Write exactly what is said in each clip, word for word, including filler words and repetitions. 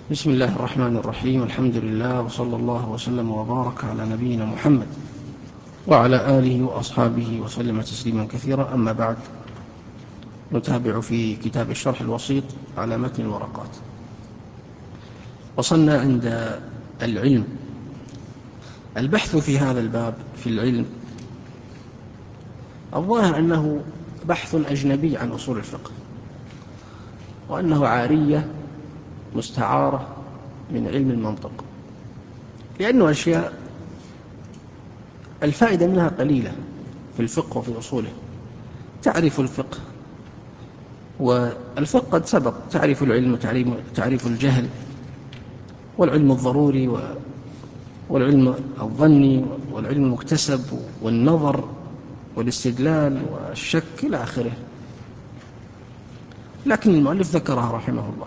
بسم الله الرحمن الرحيم. الحمد لله وصلى الله وسلم وبارك على نبينا محمد وعلى آله وأصحابه وسلم تسليما كثيرا. أما بعد، نتابع في كتاب الشرح الوسيط على متن الورقات. وصلنا عند العلم. البحث في هذا الباب في العلم الظاهر أنه بحث أجنبي عن أصول الفقه، وأنه عارية مستعارة من علم المنطق، لأنه أشياء الفائدة منها قليلة في الفقه وفي أصوله. تعرف الفقه، والفقه قد سبق، تعرف العلم وتعرف الجهل، والعلم الضروري والعلم الظني والعلم المكتسب والنظر والاستدلال والشك إلى آخره. لكن المؤلف ذكرها رحمه الله.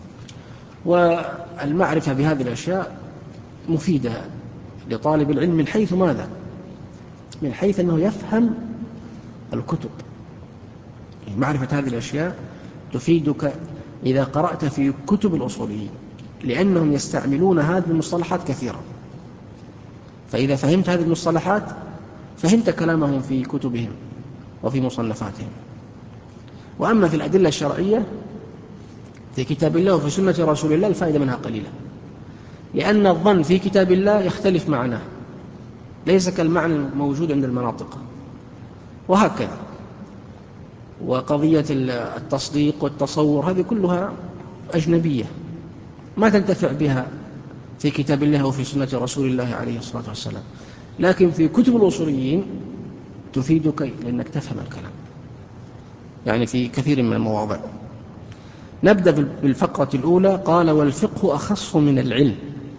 والمعرفة بهذه الأشياء مفيدة لطالب العلم من حيث ماذا؟ من حيث أنه يفهم الكتب. معرفة هذه الأشياء تفيدك إذا قرأت في كتب الأصوليين، لأنهم يستعملون هذه المصطلحات كثيرا. فإذا فهمت هذه المصطلحات فهمت كلامهم في كتبهم وفي مصنفاتهم. وأما في الأدلة الشرعية في كتاب الله وفي سنة رسول الله الفائدة منها قليلة، لأن الظن في كتاب الله يختلف معناه، ليس كالمعنى الموجود عند المناطق، وهكذا. وقضية التصديق والتصور هذه كلها أجنبية ما تنتفع بها في كتاب الله وفي سنة رسول الله عليه الصلاة والسلام، لكن في كتب الأصوليين تفيدك لأنك تفهم الكلام، يعني في كثير من المواضع. نبدأ بالفقرة الأولى. قال: والفقه أخص من العلم.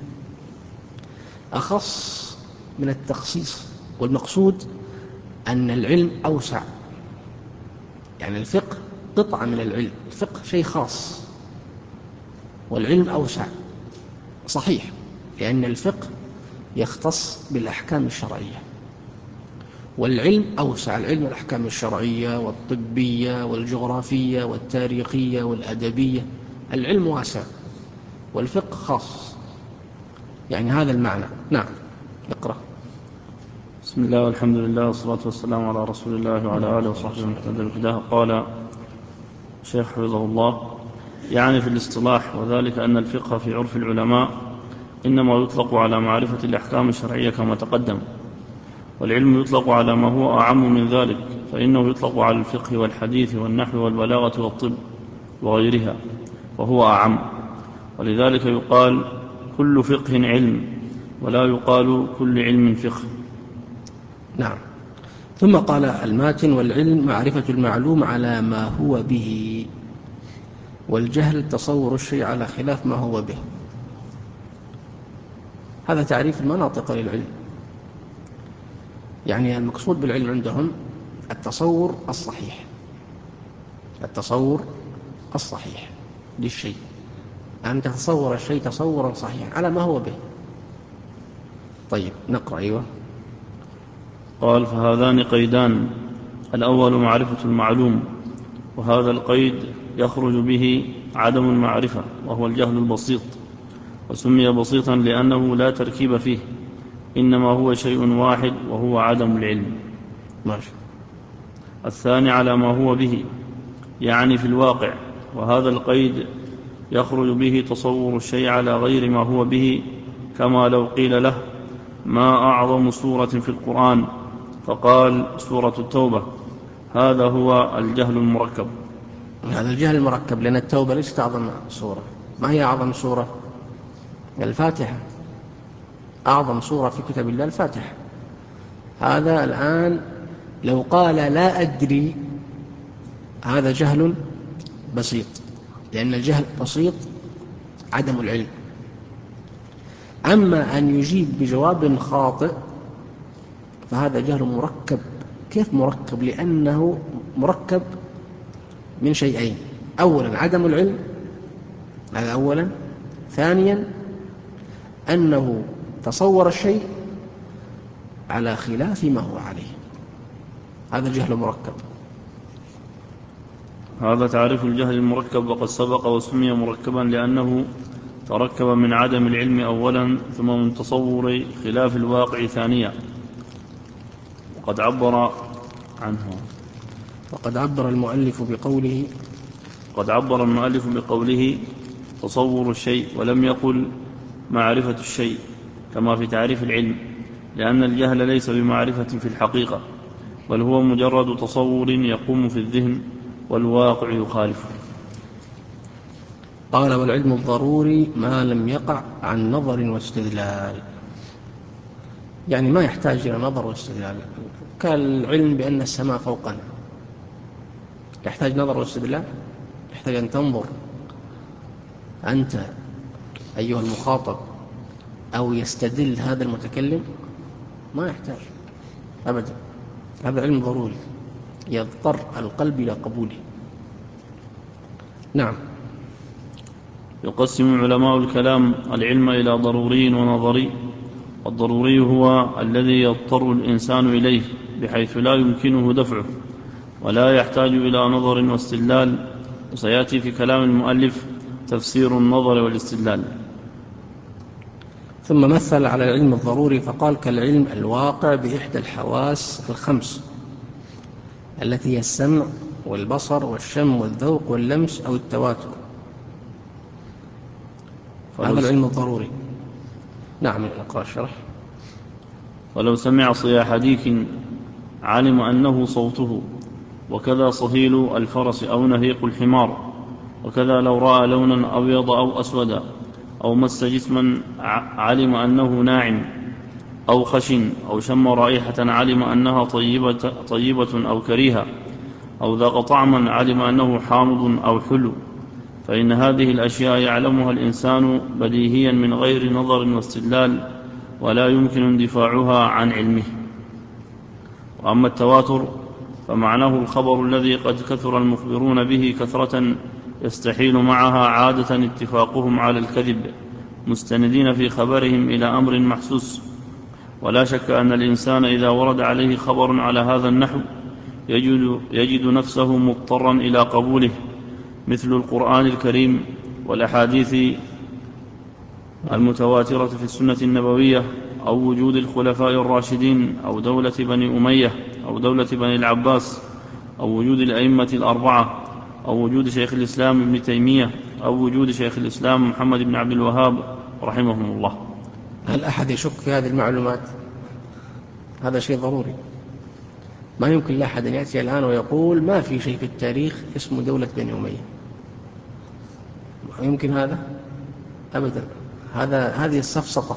أخص من التخصيص، والمقصود أن العلم أوسع، يعني الفقه قطعة من العلم، الفقه شيء خاص والعلم أوسع. صحيح، لأن الفقه يختص بالأحكام الشرعية، والعلم أوسع، العلم الأحكام الشرعية والطبية والجغرافية والتاريخية والأدبية. العلم واسع والفقه خاص، يعني هذا المعنى. نعم، اقرأ. بسم الله والحمد لله والصلاة والسلام على رسول الله وعلى آله وصحبه ومن اهتدى. قال الشيخ حفظه الله: يعني في الاصطلاح، وذلك أن الفقه في عرف العلماء إنما يطلق على معرفة الأحكام الشرعية كما تقدم، والعلم يطلق على ما هو أعم من ذلك، فإنه يطلق على الفقه والحديث والنحو والبلاغة والطب وغيرها، وهو أعم. ولذلك يقال كل فقه علم، ولا يقال كل علم فقه. نعم. ثم قال الماتن: والعلم معرفة المعلوم على ما هو به، والجهل تصور الشيء على خلاف ما هو به. هذا تعريف المناطق للعلم. يعني المقصود بالعلم عندهم التصور الصحيح، التصور الصحيح للشيء، أن تتصور الشيء تصورا صحيحا على ما هو به. طيب نقرأ. أيوة. قال: فهذان قيدان: الأول معرفة المعلوم، وهذا القيد يخرج به عدم المعرفة، وهو الجهل البسيط، وسمي بسيطا لأنه لا تركيب فيه، إنما هو شيء واحد وهو عدم العلم. ماشي. الثاني على ما هو به، يعني في الواقع، وهذا القيد يخرج به تصور الشيء على غير ما هو به، كما لو قيل له: ما أعظم سورة في القرآن؟ فقال: سورة التوبة. هذا هو الجهل المركب. هذا الجهل المركب، لأن التوبة ليست أعظم سورة. ما هي أعظم سورة؟ الفاتحة. أعظم سورة في كتاب الله الفاتحة. هذا الآن لو قال لا أدري، هذا جهل بسيط، لأن الجهل بسيط عدم العلم. أما أن يجيب بجواب خاطئ فهذا جهل مركب. كيف مركب؟ لأنه مركب من شيئين: أولا عدم العلم، هذا أولا. ثانيا أنه تصور الشيء على خلاف ما هو عليه، هذا جهل مركب. هذا تعريف الجهل المركب، وقد سبق وسمي مركبا لأنه تركب من عدم العلم أولا ثم من تصور خلاف الواقع ثانيا. وقد عبر عنه وقد عبر المؤلف بقوله قد عبر المؤلف بقوله تصور الشيء ولم يقل معرفة الشيء كما في تعريف العلم، لأن الجهل ليس بمعرفة في الحقيقة، بل هو مجرد تصور يقوم في الذهن والواقع يخالفه. قال: والعلم الضروري ما لم يقع عن نظر واستدلال، يعني ما يحتاج إلى نظر واستدلال، كالعلم بأن السماء فوقنا، يحتاج نظر واستدلال، يحتاج أن تنظر أنت أيها المخاطب أو يستدل هذا المتكلم، ما يحتاج أبدا. هذا علم ضروري يضطر القلب إلى قبوله. نعم. يقسم علماء الكلام العلم إلى ضروري ونظري. الضروري هو الذي يضطر الإنسان إليه بحيث لا يمكنه دفعه ولا يحتاج إلى نظر واستدلال، وسيأتي في كلام المؤلف تفسير النظر والاستدلال. ثم مثل على العلم الضروري فقال: كالعلم الواقع بإحدى الحواس الخمس التي هي السمع والبصر والشم والذوق واللمس أو التواتر. هذا العلم الضروري. نعم. نقرأ الشرح. ولو سمع صياح ديك علم أنه صوته، وكذا صهيل الفرس أو نهيق الحمار، وكذا لو رأى لونا أبيض أو أسودا أو مس جسما علم أنه ناعم أو خشن، أو شم رائحة علم أنها طيبة, طيبة أو كريهة، أو ذاق طعما علم أنه حامض أو حلو، فإن هذه الأشياء يعلمها الإنسان بديهيا من غير نظر واستدلال، ولا يمكن اندفاعها عن علمه. وأما التواتر فمعناه الخبر الذي قد كثر المخبرون به كثرة يستحيل معها عادة اتفاقهم على الكذب، مستندين في خبرهم إلى أمر محسوس. ولا شك أن الإنسان إذا ورد عليه خبر على هذا النحو يجد, يجد نفسه مضطرا إلى قبوله، مثل القرآن الكريم والأحاديث المتواترة في السنة النبوية، أو وجود الخلفاء الراشدين، أو دولة بني أمية، أو دولة بني العباس، أو وجود الأئمة الأربعة، أو وجود شيخ الإسلام ابن تيمية، أو وجود شيخ الإسلام محمد بن عبد الوهاب رحمهم الله. هل أحد يشك في هذه المعلومات؟ هذا شيء ضروري. ما يمكن لأحد أن يأتي الآن ويقول ما في شيء في التاريخ اسمه دولة بني أمية. ما يمكن هذا أبدا. هذا هذه السفسطة،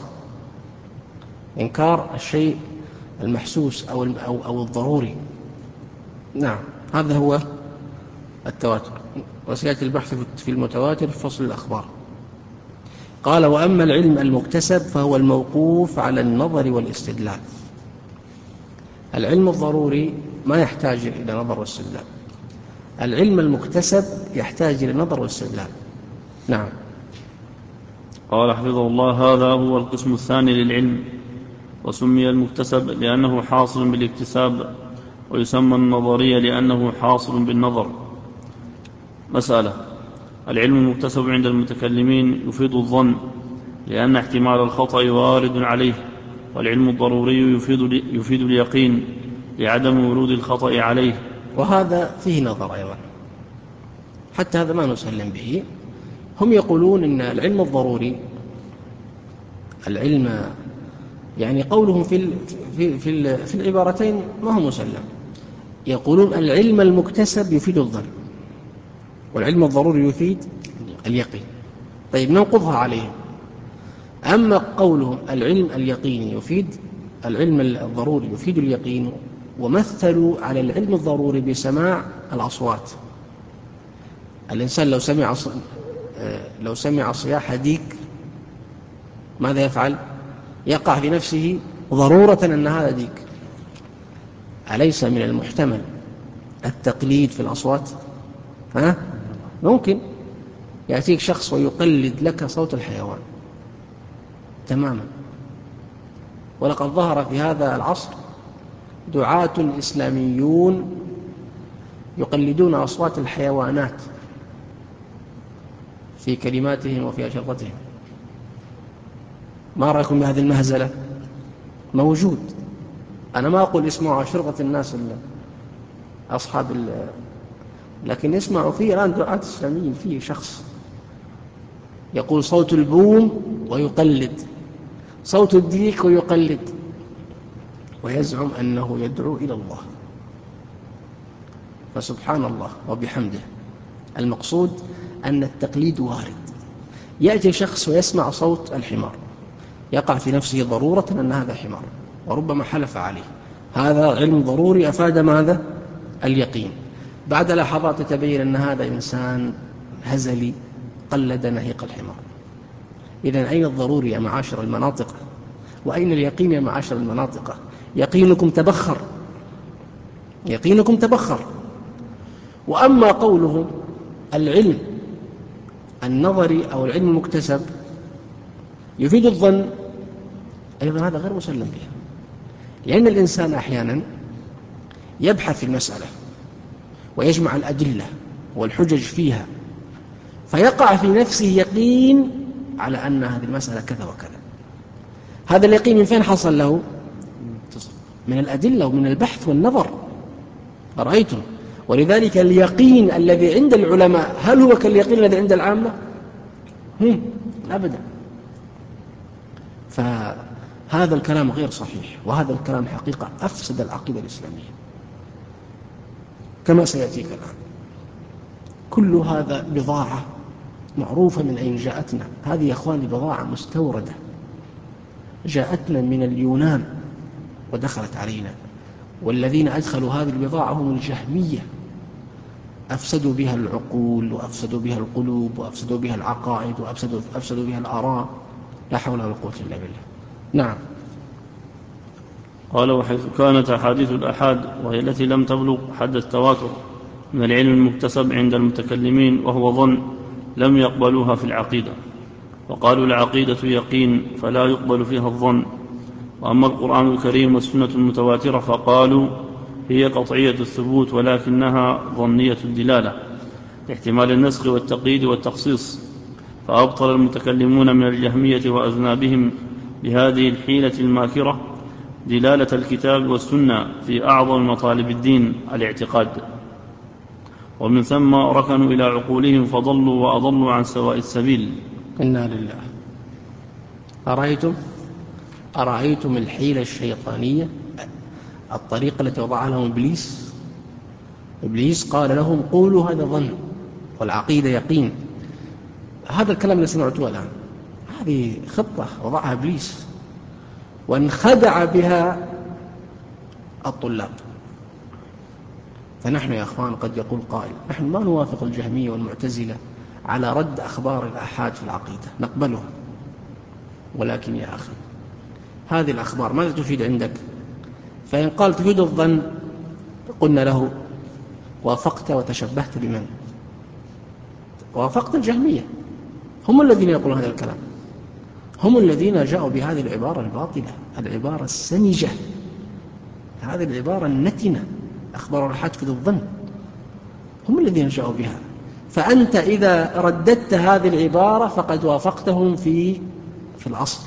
إنكار الشيء المحسوس أو أو أو الضروري. نعم، هذا هو التواتر، وسيأتي البحث في المتواتر في فصل الأخبار. قال: وأما العلم المكتسب فهو الموقوف على النظر والاستدلال. العلم الضروري ما يحتاج إلى نظر واستدلال، العلم المكتسب يحتاج إلى نظر واستدلال. نعم. قال حفظه الله: هذا هو القسم الثاني للعلم، وسمي المكتسب لأنه حاصل بالاكتساب، ويسمى النظري لأنه حاصل بالنظر. مسألة: العلم المكتسب عند المتكلمين يفيد الظن لأن احتمال الخطأ وارد عليه، والعلم الضروري يفيد, يفيد اليقين لعدم ورود الخطأ عليه. وهذا فيه نظر أيضا، حتى هذا ما نسلم به. هم يقولون إن العلم الضروري، العلم يعني قولهم في في في, في العبارتين ما هو مسلم. يقولون العلم المكتسب يفيد الظن، والعلم الضروري يفيد اليقين. طيب، ننقضها عليهم. أما قولهم العلم اليقيني يفيد العلم الضروري يفيد اليقين، ومثلوا على العلم الضروري بسماع الأصوات. الإنسان لو سمع لو سمع صياح ديك ماذا يفعل؟ يقع في نفسه ضرورة أن هذا ديك. أليس من المحتمل التقليد في الأصوات؟ ها؟ ممكن يأتيك شخص ويقلد لك صوت الحيوان تماما. ولقد ظهر في هذا العصر دعاة إسلاميون يقلدون أصوات الحيوانات في كلماتهم وفي أشرطتهم. ما رأيكم بهذه المهزلة؟ موجود. أنا ما أقول اسمعوا شرطة الناس أصحاب ال... لكن اسمعوا فيه الآن دعاة إسلاميين، فيه شخص يقول صوت البوم ويقلد، صوت الديك ويقلد، ويزعم أنه يدعو إلى الله. فسبحان الله وبحمده. المقصود أن التقليد وارد. يأتي شخص ويسمع صوت الحمار، يقع في نفسه ضرورة أن هذا حمار، وربما حلف عليه. هذا علم ضروري أفاد ماذا؟ اليقين. بعد لحظات تتبين أن هذا إنسان هزلي قلد نهيق الحمار. إذن أين الضروري يا معاشر المناطق؟ وأين اليقين يا معاشر المناطق؟ يقينكم تبخر، يقينكم تبخر. وأما قولهم العلم النظري أو العلم المكتسب يفيد الظن، أيضا هذا غير مسلم به، لأن الإنسان أحيانا يبحث في المسألة ويجمع الأدلة والحجج فيها، فيقع في نفسه يقين على أن هذه المسألة كذا وكذا. هذا اليقين من فين حصل له؟ من الأدلة ومن البحث والنظر. رأيتم؟ ولذلك اليقين الذي عند العلماء هل هو كاليقين الذي عند العامة؟ هم أبدا. فهذا الكلام غير صحيح، وهذا الكلام حقيقة أفسد العقيدة الإسلامية كما سيأتيك الآن. كل هذا بضاعة معروفة من أين جاءتنا. هذه يا أخواني بضاعة مستوردة جاءتنا من اليونان ودخلت علينا، والذين أدخلوا هذه البضاعة هم الجهمية، أفسدوا بها العقول وأفسدوا بها القلوب وأفسدوا بها العقائد وأفسدوا أفسدوا بها الآراء. لا حول ولا قوة إلا بالله. نعم. قال وحيث كانت أحاديث الأحاد وهي التي لم تبلغ حد التواتر من العلم المكتسب عند المتكلمين وهو ظن لم يقبلوها في العقيدة، وقالوا العقيدة يقين فلا يقبل فيها الظن. وأما القرآن الكريم والسنة المتواترة فقالوا هي قطعية الثبوت ولكنها ظنية الدلالة لاحتمال النسخ والتقييد والتخصيص. فأبطل المتكلمون من الجهمية وأذنابهم بهذه الحيلة الماكرة دلالة الكتاب والسنة في أعظم مطالب الدين الاعتقاد، ومن ثم ركنوا إلى عقولهم فضلوا وأضلوا عن سواء السبيل. إنا لله. أرأيتم أرأيتم الحيلة الشيطانية، الطريقة التي وضعها لهم إبليس. إبليس قال لهم قولوا هذا ظن والعقيدة يقين. هذا الكلام اللي سمعتوه الآن هذه خطة وضعها إبليس وانخدع بها الطلاب. فنحن يا أخوان قد يقول قائل نحن ما نوافق الجهمية والمعتزلة على رد أخبار الآحاد في العقيدة، نقبلها، ولكن يا أخي هذه الأخبار ماذا تفيد عندك؟ فإن قال تفيد الظن قلنا له وافقت وتشبهت بمن؟ وافقت الجهمية، هم الذين يقولون هذا الكلام، هم الذين جاءوا بهذه العبارة الباطلة، العبارة السمجة، هذه العبارة النتنة، أخبار الآحاد تفيد الظن، هم الذين جاءوا بها. فأنت إذا رددت هذه العبارة فقد وافقتهم في في الأصل،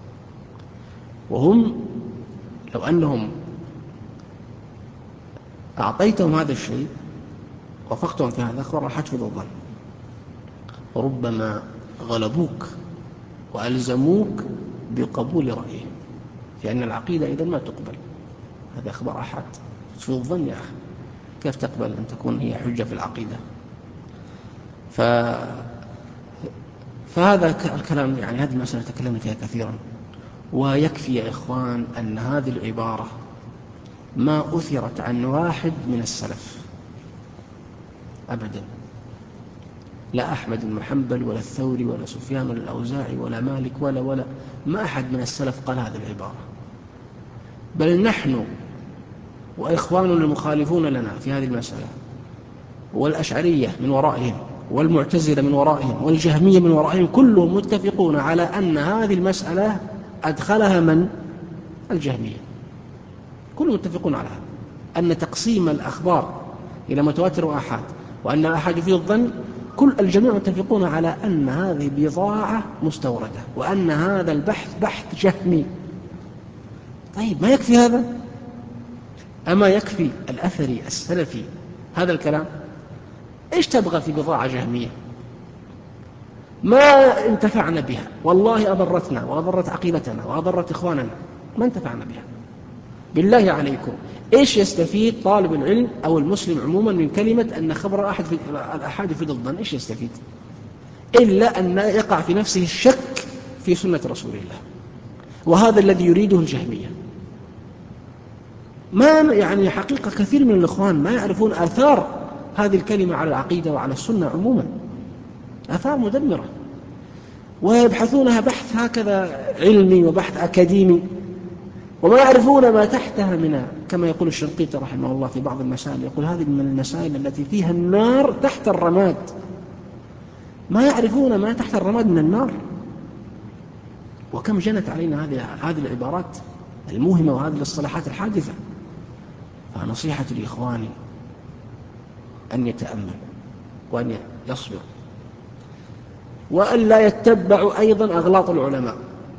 وهم لو أنهم أعطيتهم هذا الشيء وافقتهم في هذا أخبار الآحاد تفيد الظن، وربما غلبوك وألزموك بقبول رأيهم في أن العقيدة إذن ما تقبل، هذا أخبار آحاد تفيد الظن. يا أخي كيف تقبل أن تكون هي حجة في العقيدة؟ ف... فهذا الكلام يعني هذه المسألة تكلمنا فيها كثيرا، ويكفي يا إخوان أن هذه العبارة ما أثرت عن واحد من السلف أبدا، لا أحمد بن حنبل ولا الثوري ولا سفيان ولا الأوزاعي ولا مالك ولا ولا ما أحد من السلف قال هذه العبارة، بل نحن وإخواننا المخالفون لنا في هذه المسألة والأشعرية من ورائهم والمعتزلة من ورائهم والجهمية من ورائهم كلهم متفقون على أن هذه المسألة أدخلها من؟ الجهمية، كلهم متفقون على هذا، أن تقسيم الأخبار إلى متواتر وآحاد وأن الآحاد يفيد الظن كل الجميع متفقون على أن هذه بضاعة مستوردة وأن هذا البحث بحث جهمي. طيب ما يكفي هذا؟ أما يكفي الأثري السلفي هذا الكلام؟ إيش تبغى في بضاعة جهمية ما انتفعنا بها، والله أضرتنا وأضرت عقيدتنا وأضرت إخواننا، ما انتفعنا بها. بالله عليكم إيش يستفيد طالب العلم أو المسلم عموما من كلمة أن خبر أحد في الأحاد في ضد؟ إيش يستفيد إلا أن يقع في نفسه الشك في سنة رسول الله، وهذا الذي يريده الجهمية. ما يعني حقيقة كثير من الإخوان ما يعرفون آثار هذه الكلمة على العقيدة وعلى السنة عموما، آثار مدمرة، ويبحثونها بحث هكذا علمي وبحث أكاديمي، وما يعرفون ما تحتها من، كما يقول الشنقيطي رحمه الله في بعض المسائل، يقول هذه من المسائل التي فيها النار تحت الرماد. ما يعرفون ما تحت الرماد من النار. وكم جنت علينا هذه هذه العبارات الموهمة وهذه الاصطلاحات الحادثة. فنصيحة لإخواني أن يتأمل وأن يصبر، وأن لا يتبعوا أيضا أغلاط العلماء.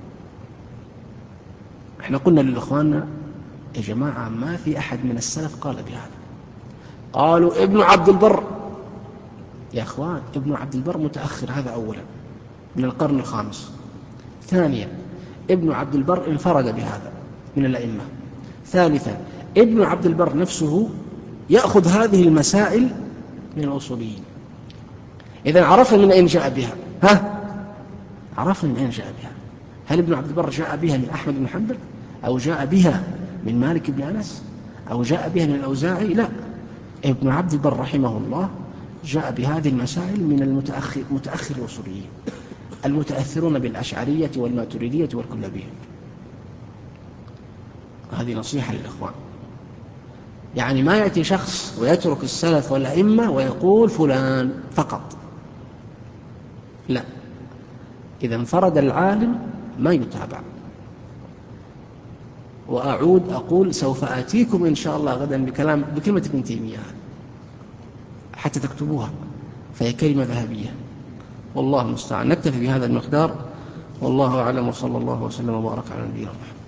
احنا قلنا للإخواننا يا جماعة ما في أحد من السلف قال بهذا. قالوا ابن عبد البر، يا أخوان ابن عبد البر متأخر، هذا أولا من القرن الخامس. ثانيا ابن عبد البر انفرد بهذا من الأئمة. ثالثا ابن عبد البر نفسه يأخذ هذه المسائل من الأصوليين. إذا عرفنا من أين جاء بها، ها عرفنا من أين جاء بها. هل ابن عبد البر جاء بها من أحمد بن حنبل، أو جاء بها من مالك بن أنس، أو جاء بها من الأوزاعي؟ لا، ابن عبد البر رحمه الله جاء بهذه المسائل من المتأخر متأخر الأصوليين المتأثرون بالأشعرية والماتريدية والكلابية. هذه نصيحة للإخوان. يعني ما يأتي شخص ويترك السلف والأئمة ويقول فلان فقط، لا، إذا انفرد العالم ما يتابع. وأعود أقول سوف آتيكم إن شاء الله غدا بكلام بكلمة ابن تيمية حتى تكتبوها، فهي كلمة ذهبية. والله المستعان. نكتفي بهذا المقدار، والله أعلم، وصلى الله وسلم وبارك على نبينا محمد.